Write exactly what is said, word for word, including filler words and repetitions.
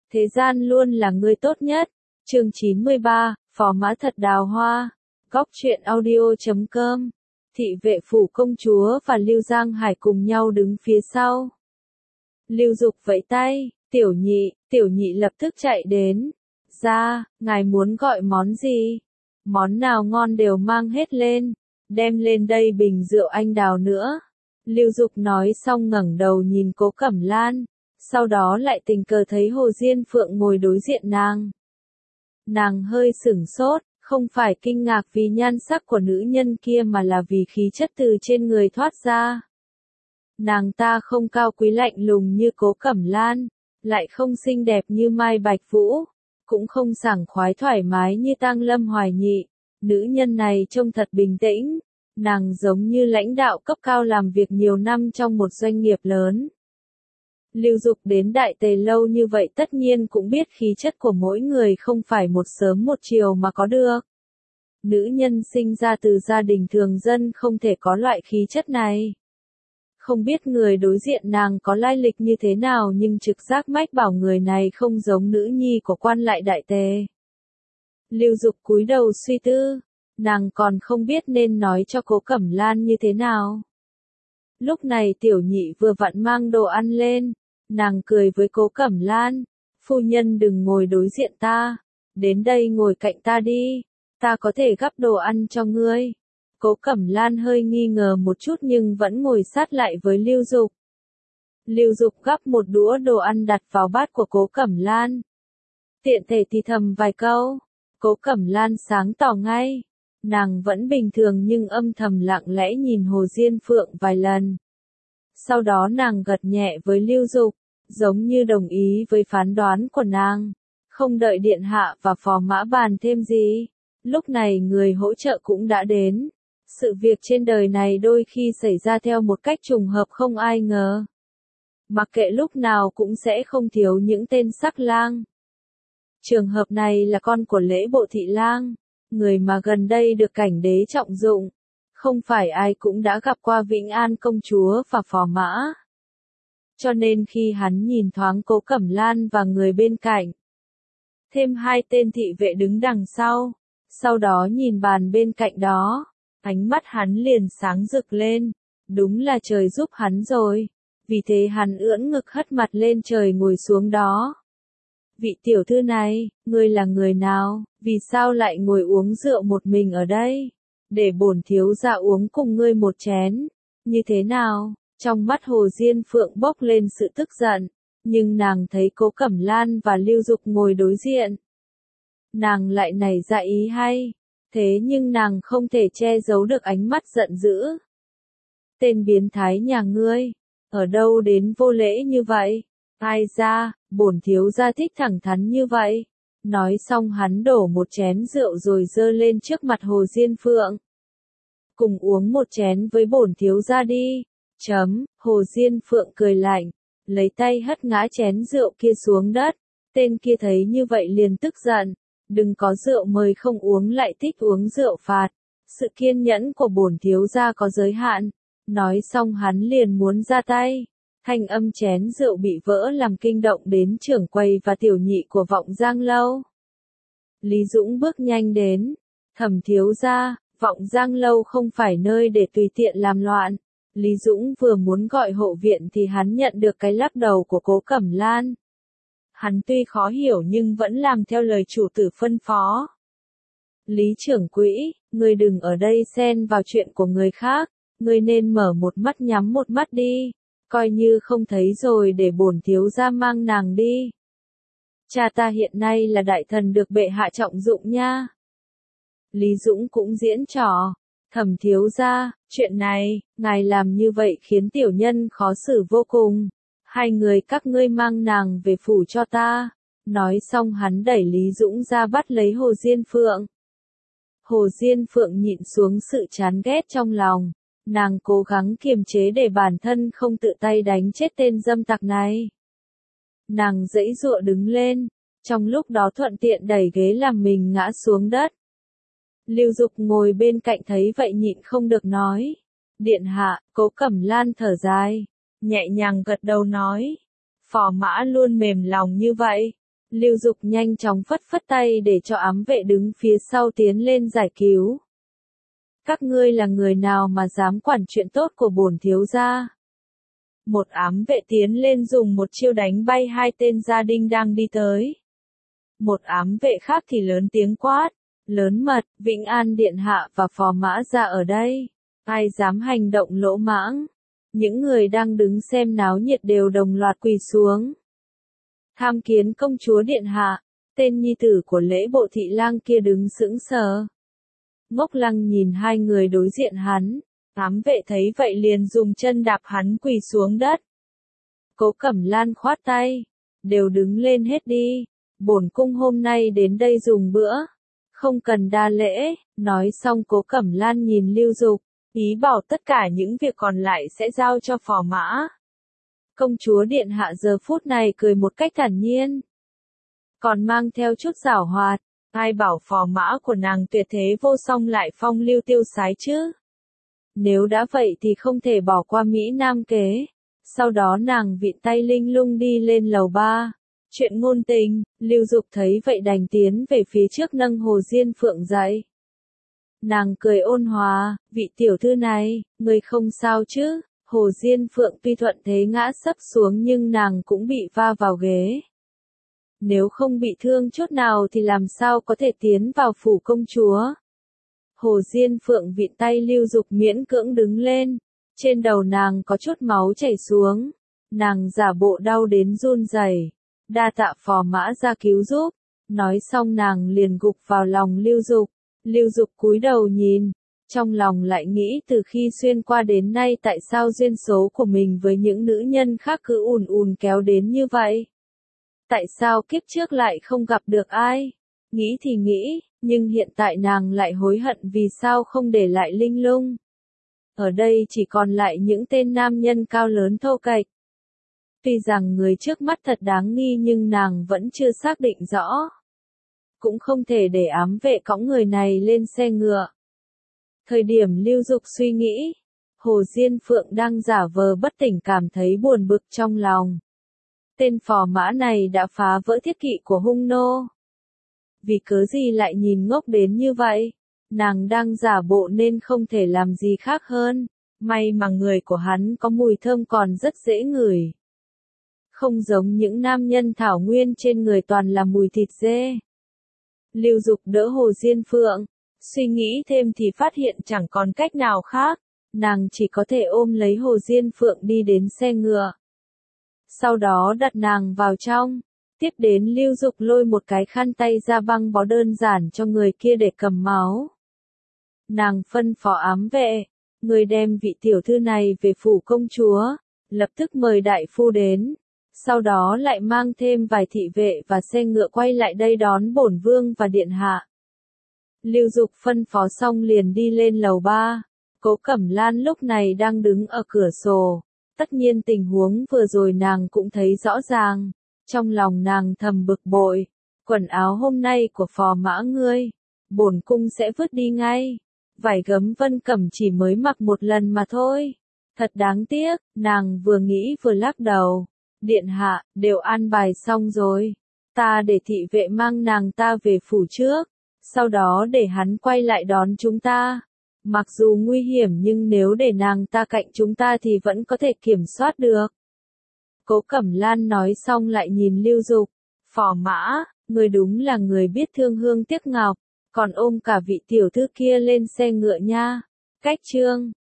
thế gian luôn là người tốt nhất. Chương chín mươi ba, Phò Mã Thật Đào Hoa. Góc truyện audio chấm com. Thị vệ phủ công chúa và Lưu Giang Hải cùng nhau đứng phía sau. Lưu Dục vẫy tay, tiểu nhị, tiểu nhị lập tức chạy đến. Ra, ngài muốn gọi món gì? Món nào ngon đều mang hết lên, đem lên đây bình rượu anh đào nữa. Lưu Dục nói xong ngẩng đầu nhìn Cố Cẩm Lan, sau đó lại tình cờ thấy Hồ Diên Phượng ngồi đối diện nàng. Nàng hơi sửng sốt, không phải kinh ngạc vì nhan sắc của nữ nhân kia mà là vì khí chất từ trên người thoát ra. Nàng ta không cao quý lạnh lùng như Cố Cẩm Lan, lại không xinh đẹp như Mai Bạch Vũ, cũng không sảng khoái thoải mái như Tang Lâm Hoài Nhị. Nữ nhân này trông thật bình tĩnh, nàng giống như lãnh đạo cấp cao làm việc nhiều năm trong một doanh nghiệp lớn. Lưu Dục đến Đại Tề lâu như vậy tất nhiên cũng biết khí chất của mỗi người không phải một sớm một chiều mà có được. Nữ nhân sinh ra từ gia đình thường dân không thể có loại khí chất này. Không biết người đối diện nàng có lai lịch như thế nào nhưng trực giác mách bảo người này không giống nữ nhi của quan lại Đại Tề. Lưu Dục cúi đầu suy tư, nàng còn không biết nên nói cho Cố Cẩm Lan như thế nào. Lúc này tiểu nhị vừa vặn mang đồ ăn lên, nàng cười với Cố Cẩm Lan, phu nhân đừng ngồi đối diện ta, đến đây ngồi cạnh ta đi, ta có thể gắp đồ ăn cho ngươi. Cố Cẩm Lan hơi nghi ngờ một chút nhưng vẫn ngồi sát lại với Lưu Dục. Lưu Dục gắp một đũa đồ ăn đặt vào bát của Cố Cẩm Lan. Tiện thể thì thầm vài câu, Cố Cẩm Lan sáng tỏ ngay. Nàng vẫn bình thường nhưng âm thầm lặng lẽ nhìn Hồ Diên Phượng vài lần. Sau đó nàng gật nhẹ với Lưu Dục, giống như đồng ý với phán đoán của nàng. Không đợi điện hạ và phò mã bàn thêm gì. Lúc này người hỗ trợ cũng đã đến. Sự việc trên đời này đôi khi xảy ra theo một cách trùng hợp không ai ngờ. Mặc kệ lúc nào cũng sẽ không thiếu những tên sắc lang. Trường hợp này là con của Lễ Bộ Thị Lang, người mà gần đây được cảnh đế trọng dụng. Không phải ai cũng đã gặp qua Vĩnh An công chúa và phò mã. Cho nên khi hắn nhìn thoáng Cố Cẩm Lan và người bên cạnh, thêm hai tên thị vệ đứng đằng sau, sau đó nhìn bàn bên cạnh đó, ánh mắt hắn liền sáng rực lên, đúng là trời giúp hắn rồi, vì thế hắn ưỡn ngực hất mặt lên trời ngồi xuống đó. Vị tiểu thư này, ngươi là người nào, vì sao lại ngồi uống rượu một mình ở đây? Để bổn thiếu gia uống cùng ngươi một chén, như thế nào? Trong mắt Hồ Diên Phượng bốc lên sự tức giận, nhưng nàng thấy Cố Cẩm Lan và Lưu Dục ngồi đối diện. Nàng lại nảy ra ý hay, thế nhưng nàng không thể che giấu được ánh mắt giận dữ. Tên biến thái nhà ngươi, ở đâu đến vô lễ như vậy? Ai ra, bổn thiếu gia thích thẳng thắn như vậy. Nói xong hắn đổ một chén rượu rồi dơ lên trước mặt Hồ Diên Phượng. Cùng uống một chén với bổn thiếu gia đi. Chấm, Hồ Diên Phượng cười lạnh, lấy tay hất ngã chén rượu kia xuống đất. Tên kia thấy như vậy liền tức giận, đừng có rượu mời không uống lại thích uống rượu phạt. Sự kiên nhẫn của bổn thiếu gia có giới hạn. Nói xong hắn liền muốn ra tay. Thanh âm chén rượu bị vỡ làm kinh động đến trưởng quầy và tiểu nhị của Vọng Giang lâu. Lý Dũng bước nhanh đến, Thẩm thiếu gia, Vọng Giang lâu không phải nơi để tùy tiện làm loạn. Lý Dũng vừa muốn gọi hộ viện thì hắn nhận được cái lắc đầu của Cố Cẩm Lan. Hắn tuy khó hiểu nhưng vẫn làm theo lời chủ tử phân phó. Lý trưởng quỹ, ngươi đừng ở đây xen vào chuyện của người khác, ngươi nên mở một mắt nhắm một mắt đi. Coi như không thấy rồi để bổn thiếu gia mang nàng đi. Cha ta hiện nay là đại thần được bệ hạ trọng dụng nha. Lý Dũng cũng diễn trò. Thẩm thiếu gia, chuyện này, ngài làm như vậy khiến tiểu nhân khó xử vô cùng. Hai người các ngươi mang nàng về phủ cho ta. Nói xong hắn đẩy Lý Dũng ra bắt lấy Hồ Diên Phượng. Hồ Diên Phượng nhịn xuống sự chán ghét trong lòng. Nàng cố gắng kiềm chế để bản thân không tự tay đánh chết tên dâm tặc này. Nàng giãy giụa đứng lên, trong lúc đó thuận tiện đẩy ghế làm mình ngã xuống đất. Lưu Dục ngồi bên cạnh thấy vậy nhịn không được nói. Điện hạ, Cố Cẩm Lan thở dài, nhẹ nhàng gật đầu nói. Phò mã luôn mềm lòng như vậy. Lưu Dục nhanh chóng phất phất tay để cho ám vệ đứng phía sau tiến lên giải cứu. Các ngươi là người nào mà dám quản chuyện tốt của bổn thiếu gia? Một ám vệ tiến lên dùng một chiêu đánh bay hai tên gia đình đang đi tới. Một ám vệ khác thì lớn tiếng quát, lớn mật, Vĩnh An điện hạ và phò mã ra ở đây. Ai dám hành động lỗ mãng? Những người đang đứng xem náo nhiệt đều đồng loạt quỳ xuống. Tham kiến công chúa điện hạ, tên nhi tử của Lễ Bộ thị lang kia đứng sững sờ. Ngốc Lăng nhìn hai người đối diện hắn, ám vệ thấy vậy liền dùng chân đạp hắn quỳ xuống đất. Cố Cẩm Lan khoát tay, đều đứng lên hết đi, bổn cung hôm nay đến đây dùng bữa, không cần đa lễ. Nói xong Cố Cẩm Lan nhìn Lưu Dục, ý bảo tất cả những việc còn lại sẽ giao cho phò mã. Công chúa điện hạ giờ phút này cười một cách thản nhiên, còn mang theo chút giảo hoạt. Ai bảo phò mã của nàng tuyệt thế vô song lại phong lưu tiêu sái chứ? Nếu đã vậy thì không thể bỏ qua Mỹ Nam kế. Sau đó nàng vịn tay linh lung đi lên lầu ba. Chuyện ngôn tình, Lưu Dục thấy vậy đành tiến về phía trước nâng Hồ Diên Phượng dậy. Nàng cười ôn hòa, vị tiểu thư này, người không sao chứ? Hồ Diên Phượng tuy thuận thế ngã sấp xuống nhưng nàng cũng bị va vào ghế. Nếu không bị thương chút nào thì làm sao có thể tiến vào phủ công chúa. Hồ Diên Phượng vịn tay Lưu Dục miễn cưỡng đứng lên, trên đầu nàng có chút máu chảy xuống, nàng giả bộ đau đến run rẩy, đa tạ phò mã ra cứu giúp. Nói xong nàng liền gục vào lòng Lưu Dục. Lưu Dục cúi đầu nhìn, trong lòng lại nghĩ từ khi xuyên qua đến nay tại sao duyên số của mình với những nữ nhân khác cứ ùn ùn kéo đến như vậy. Tại sao kiếp trước lại không gặp được ai? Nghĩ thì nghĩ, nhưng hiện tại nàng lại hối hận vì sao không để lại linh lung. Ở đây chỉ còn lại những tên nam nhân cao lớn thô kệch. Tuy rằng người trước mắt thật đáng nghi nhưng nàng vẫn chưa xác định rõ. Cũng không thể để ám vệ cõng người này lên xe ngựa. Thời điểm Lưu Dục suy nghĩ, Hồ Diên Phượng đang giả vờ bất tỉnh cảm thấy buồn bực trong lòng. Tên phò mã này đã phá vỡ thiết kỵ của hung nô. Vì cớ gì lại nhìn ngốc đến như vậy? Nàng đang giả bộ nên không thể làm gì khác hơn. May mà người của hắn có mùi thơm còn rất dễ ngửi. Không giống những nam nhân thảo nguyên trên người toàn là mùi thịt dê. Lưu Dục đỡ Hồ Diên Phượng, suy nghĩ thêm thì phát hiện chẳng còn cách nào khác. Nàng chỉ có thể ôm lấy Hồ Diên Phượng đi đến xe ngựa. Sau đó đặt nàng vào trong. Tiếp đến Lưu Dục lôi một cái khăn tay ra băng bó đơn giản cho người kia để cầm máu. Nàng phân phó ám vệ, người đem vị tiểu thư này về phủ công chúa, lập tức mời đại phu đến. Sau đó lại mang thêm vài thị vệ và xe ngựa quay lại đây đón bổn vương và điện hạ. Lưu Dục phân phó xong liền đi lên lầu ba. Cố Cẩm Lan lúc này đang đứng ở cửa sổ. Tất nhiên tình huống vừa rồi nàng cũng thấy rõ ràng. Trong lòng nàng thầm bực bội. Quần áo hôm nay của phò mã ngươi, bổn cung sẽ vứt đi ngay. Vải gấm Vân Cẩm chỉ mới mặc một lần mà thôi. Thật đáng tiếc, nàng vừa nghĩ vừa lắc đầu. Điện hạ, đều an bài xong rồi. Ta để thị vệ mang nàng ta về phủ trước. Sau đó để hắn quay lại đón chúng ta. Mặc dù nguy hiểm nhưng nếu để nàng ta cạnh chúng ta thì vẫn có thể kiểm soát được. Cố Cẩm Lan nói xong lại nhìn Lưu Dục. Phò mã, người đúng là người biết thương hương tiếc ngọc. Còn ôm cả vị tiểu thư kia lên xe ngựa nha. Cách chương